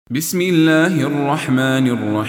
بسم الله الرحمن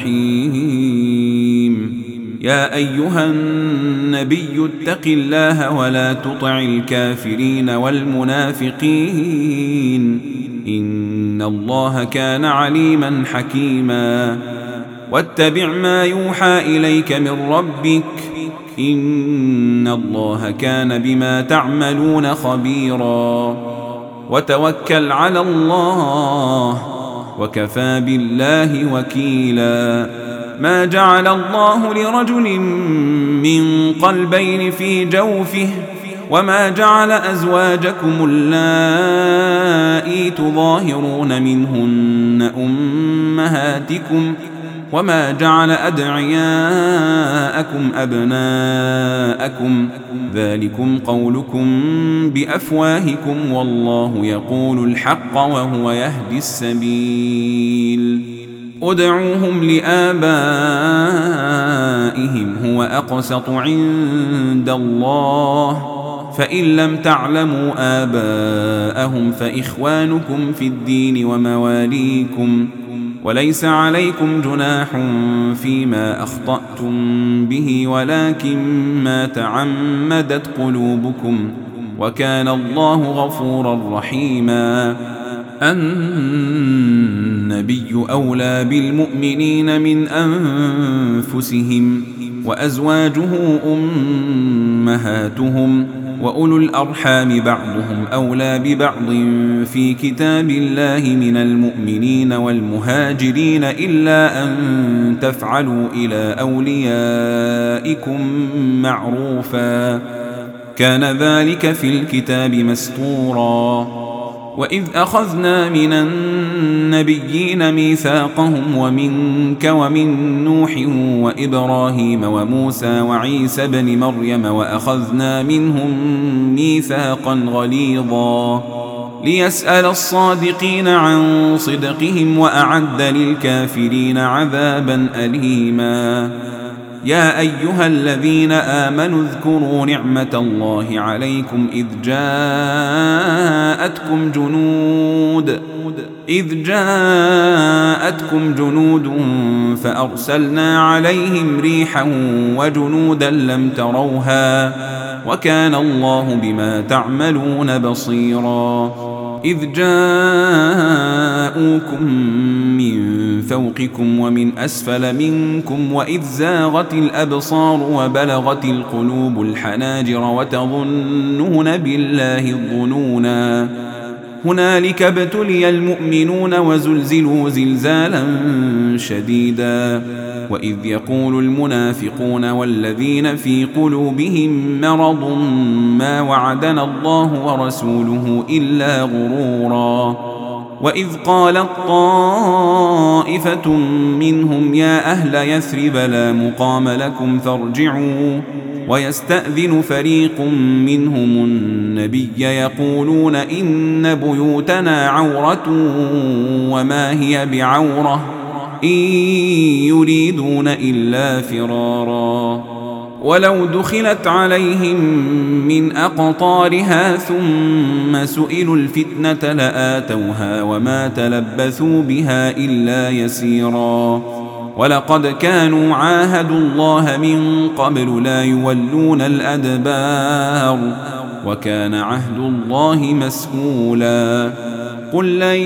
الرحيم. يا أيها النبي اتق الله ولا تطع الكافرين والمنافقين إن الله كان عليما حكيما. واتبع ما يوحى إليك من ربك إن الله كان بما تعملون خبيرا. وتوكل على الله وكفى بالله وكيلا. ما جعل الله لرجل من قلبين في جوفه وما جعل أزواجكم اللائي تظاهرون منهن أمهاتكم وما جعل أدعياءكم أبناءكم ذلكم قولكم بأفواهكم والله يقول الحق وهو يهدي السبيل. ادعوهم لآبائهم هو أقسط عند الله فإن لم تعلموا آباءهم فإخوانكم في الدين ومواليكم وليس عليكم جناح فيما أخطأتم به ولكن ما تعمدت قلوبكم وكان الله غفورا رحيما. النبي أولى بالمؤمنين من أنفسهم وأزواجه أمهاتهم وأولو الأرحام بعضهم أولى ببعض في كتاب الله من المؤمنين والمهاجرين إلا أن تفعلوا إلى أوليائكم معروفا كان ذلك في الكتاب مسطورا. وإذ أخذنا من النبيين ميثاقهم ومنك ومن نوح وإبراهيم وموسى وعيسى بن مريم وأخذنا منهم ميثاقا غليظا ليسأل الصادقين عن صدقهم وأعد للكافرين عذابا أليما. يا أيها الذين آمنوا اذكروا نعمة الله عليكم إذ جاءتكم جنود فأرسلنا عليهم ريحا وجنودا لم تروها وكان الله بما تعملون بصيرا. إذ جاءوكم من فوقكم ومن أسفل منكم وإذ زاغت الأبصار وبلغت القلوب الحناجر وتظنون بالله الظنونا هنالك ابتلي المؤمنون وزلزلوا زلزالا شديدا. وإذ يقول المنافقون والذين في قلوبهم مرض ما وعدنا الله ورسوله إلا غرورا. وإذ قالت طائفة منهم يا أهل يثرب لا مقام لكم فارجعوا ويستأذن فريق منهم النبي يقولون إن بيوتنا عورة وما هي بعورة إن يريدون إلا فرارا. ولو دخلت عليهم من أقطارها ثم سئلوا الفتنة لآتوها وما تلبثوا بها إلا يسيرا. ولقد كانوا عاهدوا الله من قبل لا يولون الأدبار وكان عهد الله مسئولا. قل لن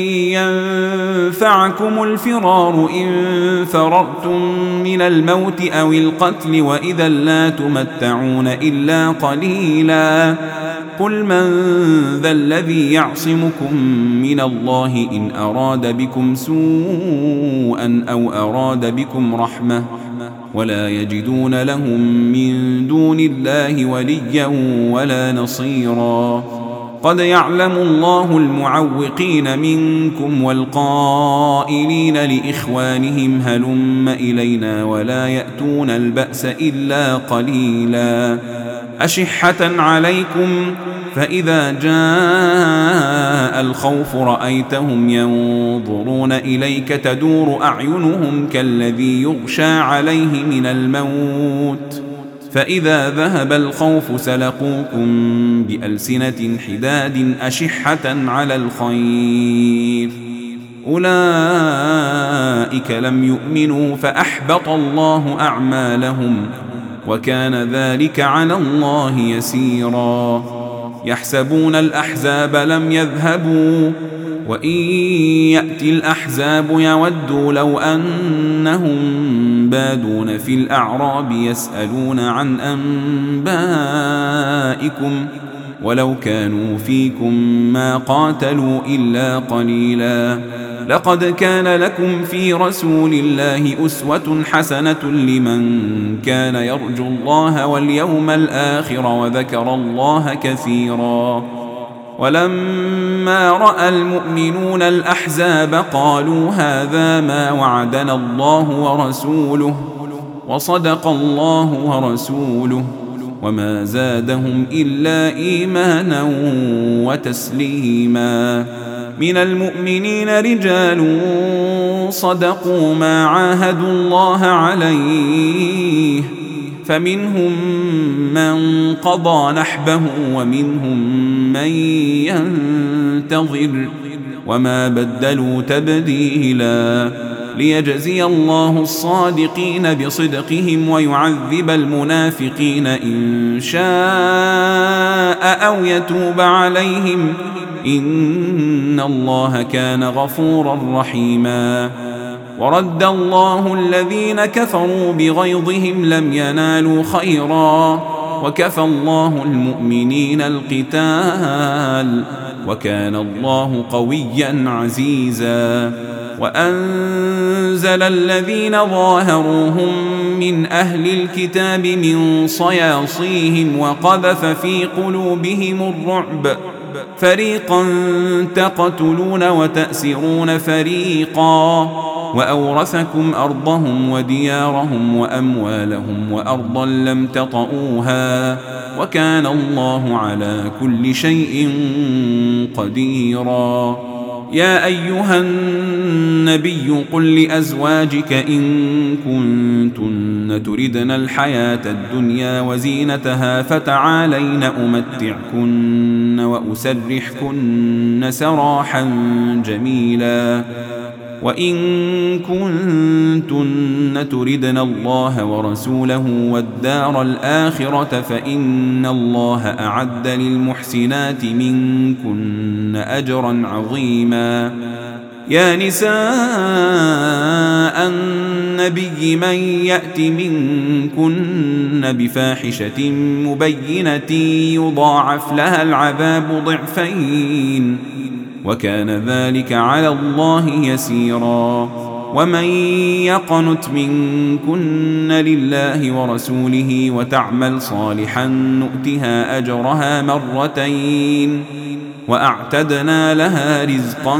ينفعكم الفرار إن فررتم من الموت أو القتل وإذا لا تمتعون إلا قليلا. قل من ذا الذي يعصمكم من الله إن أراد بكم سوءا أو أراد بكم رحمة ولا يجدون لهم من دون الله وليا ولا نصيرا. قد يعلم الله المعوقين منكم والقائلين لإخوانهم هلم إلينا ولا يأتون البأس إلا قليلا. أشحة عليكم فإذا جاء الخوف رأيتهم ينظرون إليك تدور أعينهم كالذي يغشى عليه من الموت فإذا ذهب الخوف سلقوكم بألسنة حداد أشحة على الخير أولئك لم يؤمنوا فأحبط الله أعمالهم وكان ذلك على الله يسيرا. يحسبون الأحزاب لم يذهبوا وإن يأتي الأحزاب يودوا لو أنهم بادون في الأعراب يسألون عن أنبائكم ولو كانوا فيكم ما قاتلوا إلا قليلا. لقد كان لكم في رسول الله أسوة حسنة لمن كان يرجو الله واليوم الآخر وذكر الله كثيرا. ولما رأى المؤمنون الأحزاب قالوا هذا ما وعدنا الله ورسوله وصدق الله ورسوله وما زادهم إلا إيمانا وتسليما. من المؤمنين رجال صدقوا ما عاهدوا الله عليه فمنهم من قضى نحبه ومنهم من ينتظر وما بدلوا تبديلا. ليجزي الله الصادقين بصدقهم ويعذب المنافقين إن شاء أو يتوب عليهم إن الله كان غفورا رحيما. ورد الله الذين كفروا بغيظهم لم ينالوا خيرا وكفى الله المؤمنين القتال وكان الله قويا عزيزا. وأنزل الذين ظاهروهم من أهل الكتاب من صياصيهم وقذف في قلوبهم الرعب فريقا تقتلون وتأسرون فريقا وأورثكم أرضهم وديارهم وأموالهم وأرضا لم تطئوها وكان الله على كل شيء قديرا. يا أيها النبي قل لأزواجك إن كنتن تردن الحياة الدنيا وزينتها فتعالين أمتعكن وأسرحكن سراحا جميلا. وإن كنتن تردن الله ورسوله والدار الآخرة فإن الله أعد للمحسنات منكن أجرا عظيما. يا نساء النبي من يأت منكن بفاحشة مبينة يضاعف لها العذاب ضعفين وكان ذلك على الله يسيرا. ومن يقنت منكن لله ورسوله وتعمل صالحا نؤتها أجرها مرتين وأعتدنا لها رزقا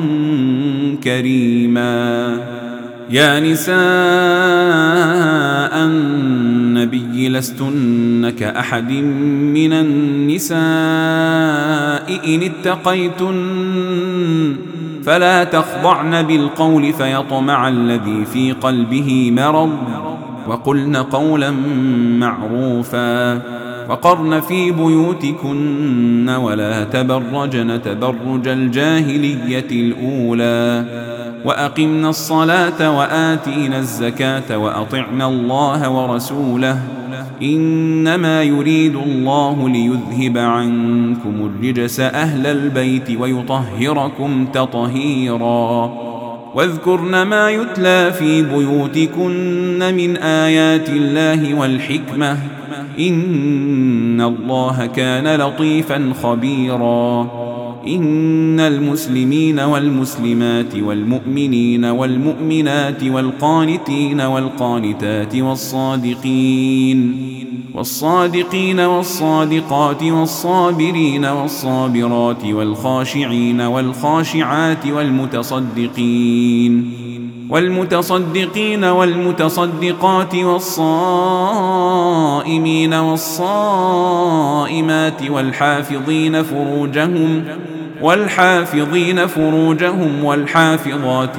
كريما. يا نساء النبي لستن كأحد من النساء إن اتقيتن فلا تخضعن بالقول فيطمع الذي في قلبه مرض وقلن قولا معروفا. وقرن في بيوتكن ولا تبرجن تبرج الجاهلية الأولى وأقمنا الصلاة وآتينا الزكاة وأطعنا الله ورسوله إنما يريد الله ليذهب عنكم الرجس أهل البيت ويطهركم تطهيرا. واذكرن ما يتلى في بيوتكن من آيات الله والحكمة إن الله كان لطيفا خبيرا. إن المسلمين والمسلمات والمؤمنين والمؤمنات والقانتين والقانتات والصادقين والصادقات والصابرين والصابرات والخاشعين والخاشعات والمتصدقين والمتصدقات والصائمين والصائمات والحافظين فروجهم والحافظات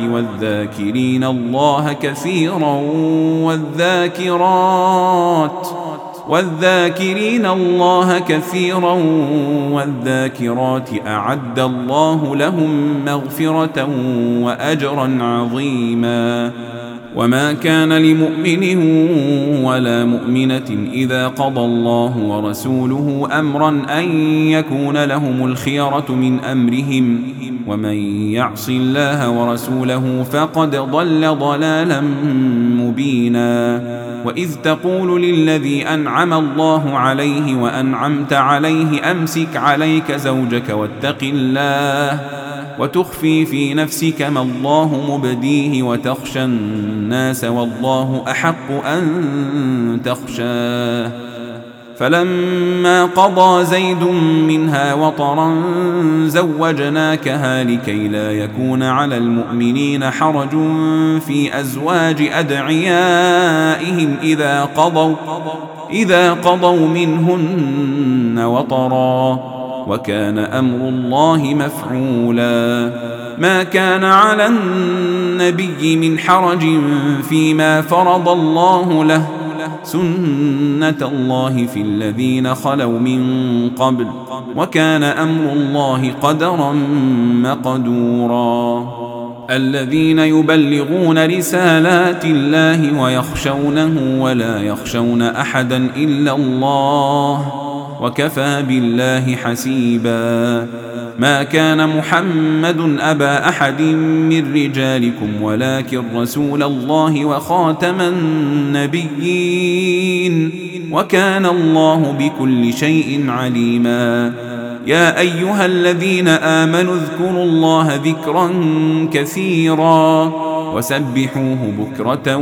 والذاكرين الله كثيرا والذاكرات والذاكرين الله كثيرا والذاكرات أعد الله لهم مغفرة وأجرا عظيما. وما كان لمؤمن ولا مؤمنة إذا قضى الله ورسوله أمرا أن يكون لهم الخيرة من أمرهم، ومن يعص الله ورسوله فقد ضل ضلالا مبينا. وإذ تقول للذي أنعم الله عليه وأنعمت عليه أمسك عليك زوجك واتق الله وتخفي في نفسك ما الله مبديه وتخشى الناس والله أحق أن تخشاه. فلما قضى زيد منها وطرا زوجناكها لكي لا يكون على المؤمنين حرج في أزواج أدعيائهم إذا قضوا منهن وطرا، وكان أمر الله مفعولا. ما كان على النبي من حرج فيما فرض الله له، سنة الله في الذين خلوا من قبل، وكان أمر الله قدرا مقدورا. الذين يبلغون رسالات الله ويخشونه ولا يخشون أحدا إلا الله، وكفى بالله حسيبا. ما كان محمد أبا أحد من رجالكم ولكن رسول الله وخاتم النبيين، وكان الله بكل شيء عليما. يا أيها الذين آمنوا اذكروا الله ذكرا كثيرا وسبحوه بكرة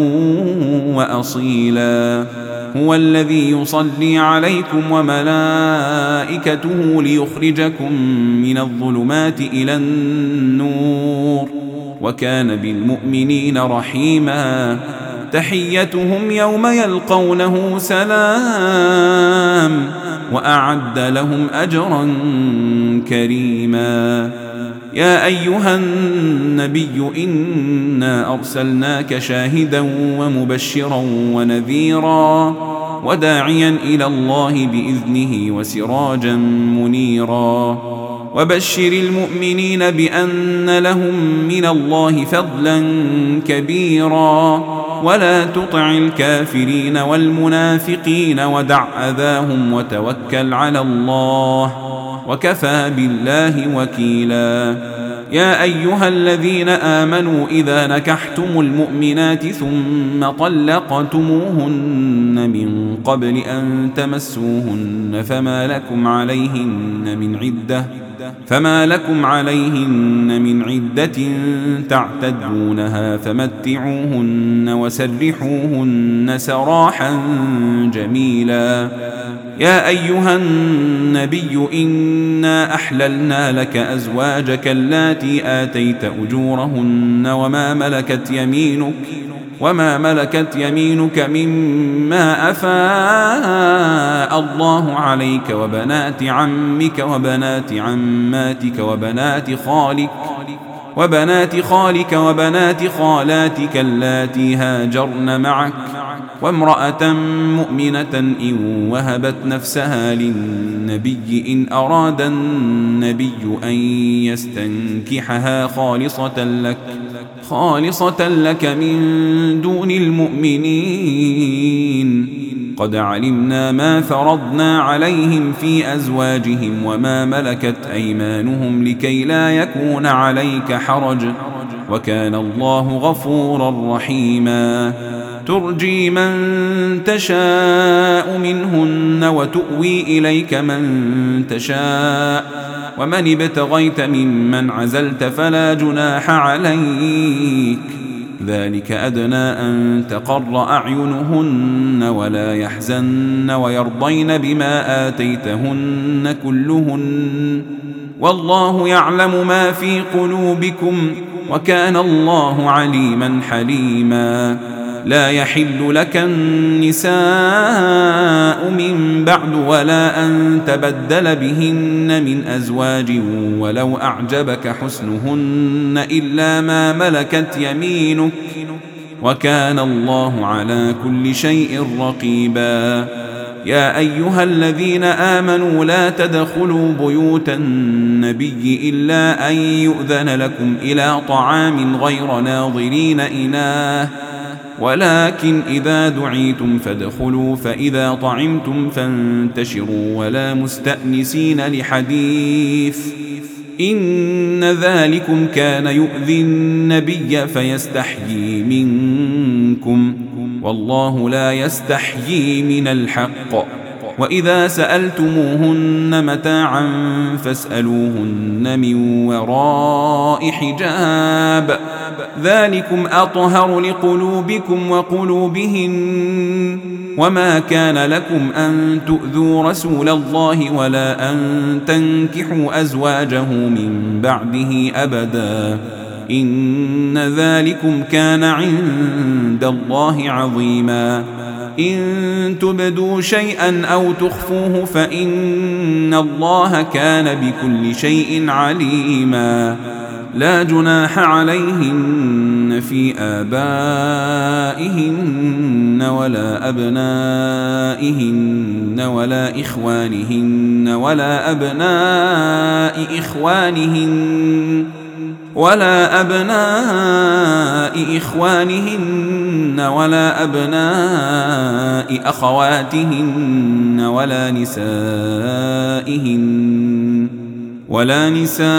وأصيلا. هو الذي يصلي عليكم وملائكته ليخرجكم من الظلمات إلى النور، وكان بالمؤمنين رحيما. تحيتهم يوم يلقونه سلام، وأعد لهم أجرا كريما. يا أيها النبي إنا أرسلناك شاهدا ومبشرا ونذيرا وداعيا إلى الله بإذنه وسراجا منيرا. وبشر المؤمنين بأن لهم من الله فضلا كبيرا، ولا تطع الكافرين والمنافقين ودع أذاهم وتوكل على الله، وكفى بالله وكيلا. يا أيها الذين آمنوا إذا نكحتم المؤمنات ثم طلقتموهن من قبل أن تمسوهن فما لكم عليهن من عدة تعتدونها فمتعوهن وسرحوهن سراحا جميلا. يا أيها النبي إنا أحللنا لك أزواجك اللاتي آتيت أجورهن وما ملكت يمينك مما أفاء الله عليك، وبنات عمك وبنات عماتك وبنات خالك وبنات خالاتك اللاتي هاجرن معك، وامرأة مؤمنة إن وهبت نفسها للنبي إن أراد النبي أن يستنكحها خالصة لك من دون المؤمنين. قد علمنا ما فرضنا عليهم في أزواجهم وما ملكت أيمانهم لكي لا يكون عليك حرج، وكان الله غفورا رحيما. ترجي من تشاء منهن وتؤوي إليك من تشاء، ومن ابتغيت ممن عزلت فلا جناح عليك، ذلك أدنى أن تقر أعينهن ولا يحزن ويرضين بما آتيتهن كلهن، والله يعلم ما في قلوبكم، وكان الله عليما حليما. لا يحل لك النساء من بعد ولا أن تبدل بهن من أزواج ولو أعجبك حسنهن إلا ما ملكت يمينك، وكان الله على كل شيء رقيبا. يا أيها الذين آمنوا لا تدخلوا بيوت النبي إلا أن يؤذن لكم إلى طعام غير ناظرين إناه ولكن إذا دعيتم فادخلوا فإذا طعمتم فانتشروا ولا مستأنسين لحديث إن ذلكم كان يؤذي النبي فيستحيي منكم والله لا يستحيي من الحق وإذا سألتموهن متاعا فاسألوهن من وراء حجاب ذلكم أطهر لقلوبكم وقلوبهن وما كان لكم أن تؤذوا رسول الله ولا أن تنكحوا أزواجه من بعده أبدا إن ذلكم كان عند الله عظيما إن تبدوا شيئا أو تخفوه فإن الله كان بكل شيء عليما لا جناح عليهن في آبائهن ولا أبنائهن ولا إخوانهن ولا أبناء إخوانهن ولا أبناء أخواتهن ولا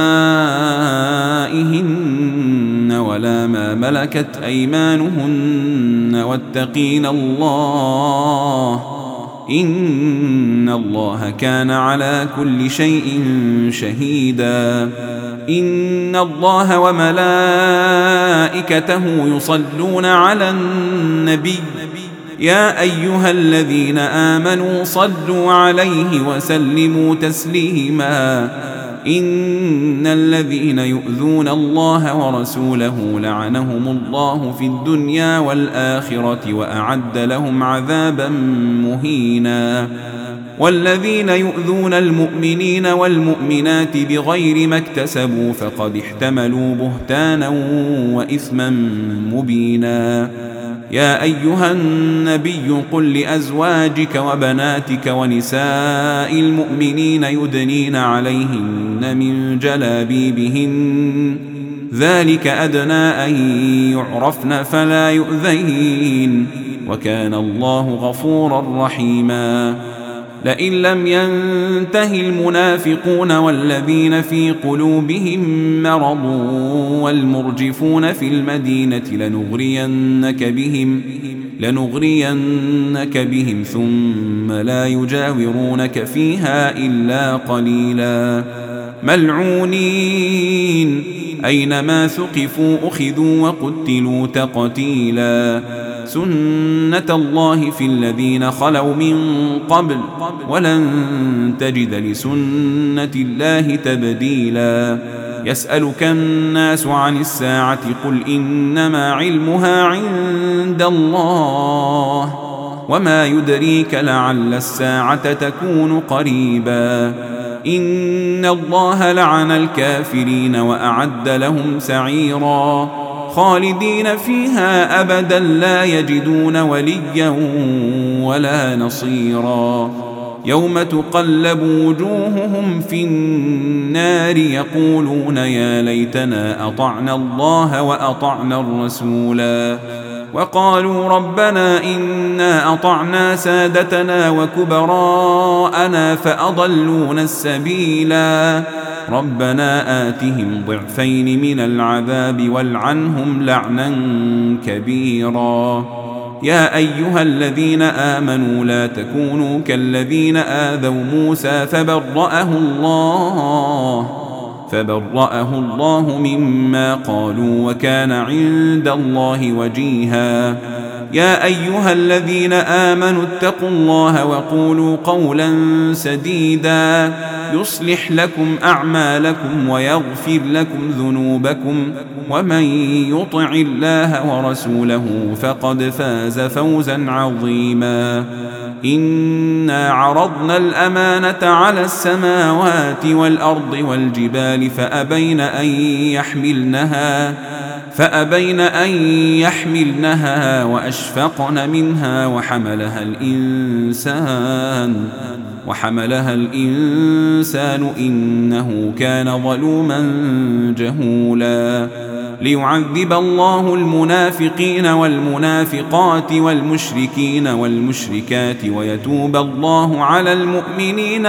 نسائهن ولا ما ملكت أيمانهن واتقين الله إن الله كان على كل شيء شهيدا إن الله وملائكته يصلون على النبي يا أيها الذين آمنوا صلوا عليه وسلموا تسليما إن الذين يؤذون الله ورسوله لعنهم الله في الدنيا والآخرة وأعد لهم عذابا مهينا والذين يؤذون المؤمنين والمؤمنات بغير ما اكتسبوا فقد احتملوا بهتانا وإثما مبينا يا أيها النبي قل لأزواجك وبناتك ونساء المؤمنين يدنين عليهن من جلابيبهن ذلك أدنى أن يعرفن فلا يؤذين وكان الله غفورا رحيما لئن لم ينته المنافقون والذين في قلوبهم مرض والمرجفون في المدينة لنغرينك بهم ثم لا يجاورونك فيها إلا قليلا ملعونين أينما ثقفوا أخذوا وقتلوا تقتيلا سنة الله في الذين خلوا من قبل ولن تجد لسنة الله تبديلا يسألك الناس عن الساعة قل إنما علمها عند الله وما يدريك لعل الساعة تكون قريبا إن الله لعن الكافرين وأعد لهم سعيرا خالدين فيها أبدا لا يجدون وليا ولا نصيرا يوم تقلب وجوههم في النار يقولون يا ليتنا أطعنا الله وأطعنا الرسولا وقالوا ربنا إنا أطعنا سادتنا وكبراءنا فأضلونا السبيلا ربنا آتهم ضعفين من العذاب والعنهم لعنا كبيرا يا أيها الذين آمنوا لا تكونوا كالذين آذوا موسى فبرأه الله مما قالوا وكان عند الله وجيها يا أيها الذين آمنوا اتقوا الله وقولوا قولا سديدا يصلح لكم أعمالكم ويغفر لكم ذنوبكم ومن يطع الله ورسوله فقد فاز فوزا عظيما إنا عرضنا الأمانة على السماوات والأرض والجبال فأبين فأبين أن يحملنها وأشفقن منها وحملها الإنسان إنه كان ظلوما جهولا ليعذب الله المنافقين والمنافقات والمشركين والمشركات ويتوب الله على المؤمنين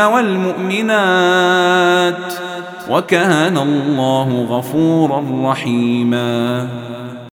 والمؤمنات وكان الله غفورا رحيما.